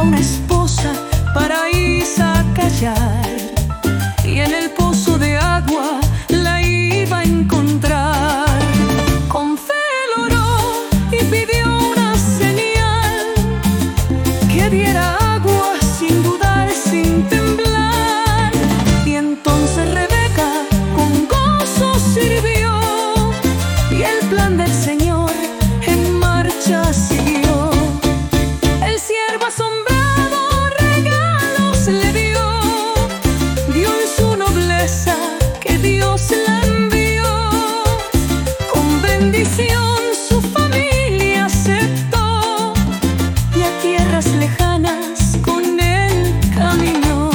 una esposa para Isaac callar, y en el pozo de agua la iba a encontrar. Con fe él oró y pidió una señal, que diera agua sin dudar, sin temblar. Y entonces Rebeca con gozo sirvió, y el plan del Señor en marcha siguió. El siervo asombrado regalos le dio en su nobleza que Dios la envió. Con bendición su familia aceptó, y a tierras lejanas con él caminó.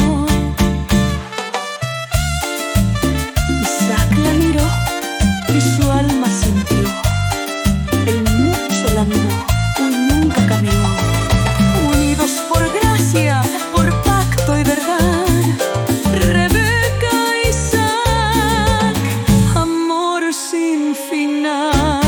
Isaac la miró y su alma sintió, él mucho la miró y nunca cambió. Unidos por gracia, por pacto y verdad, Rebeca e Isaac, amor sin final.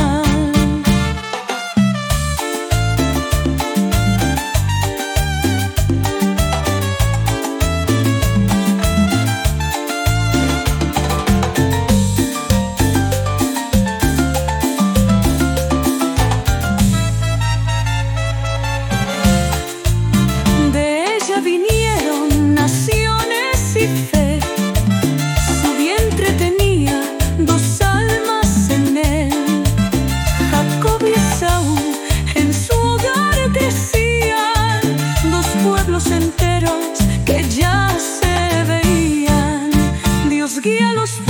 Vinieron naciones y fe, su vientre tenía dos almas en él. Jacob y Esaú en su hogar crecían, dos pueblos enteros que ya se veían. Dios guía los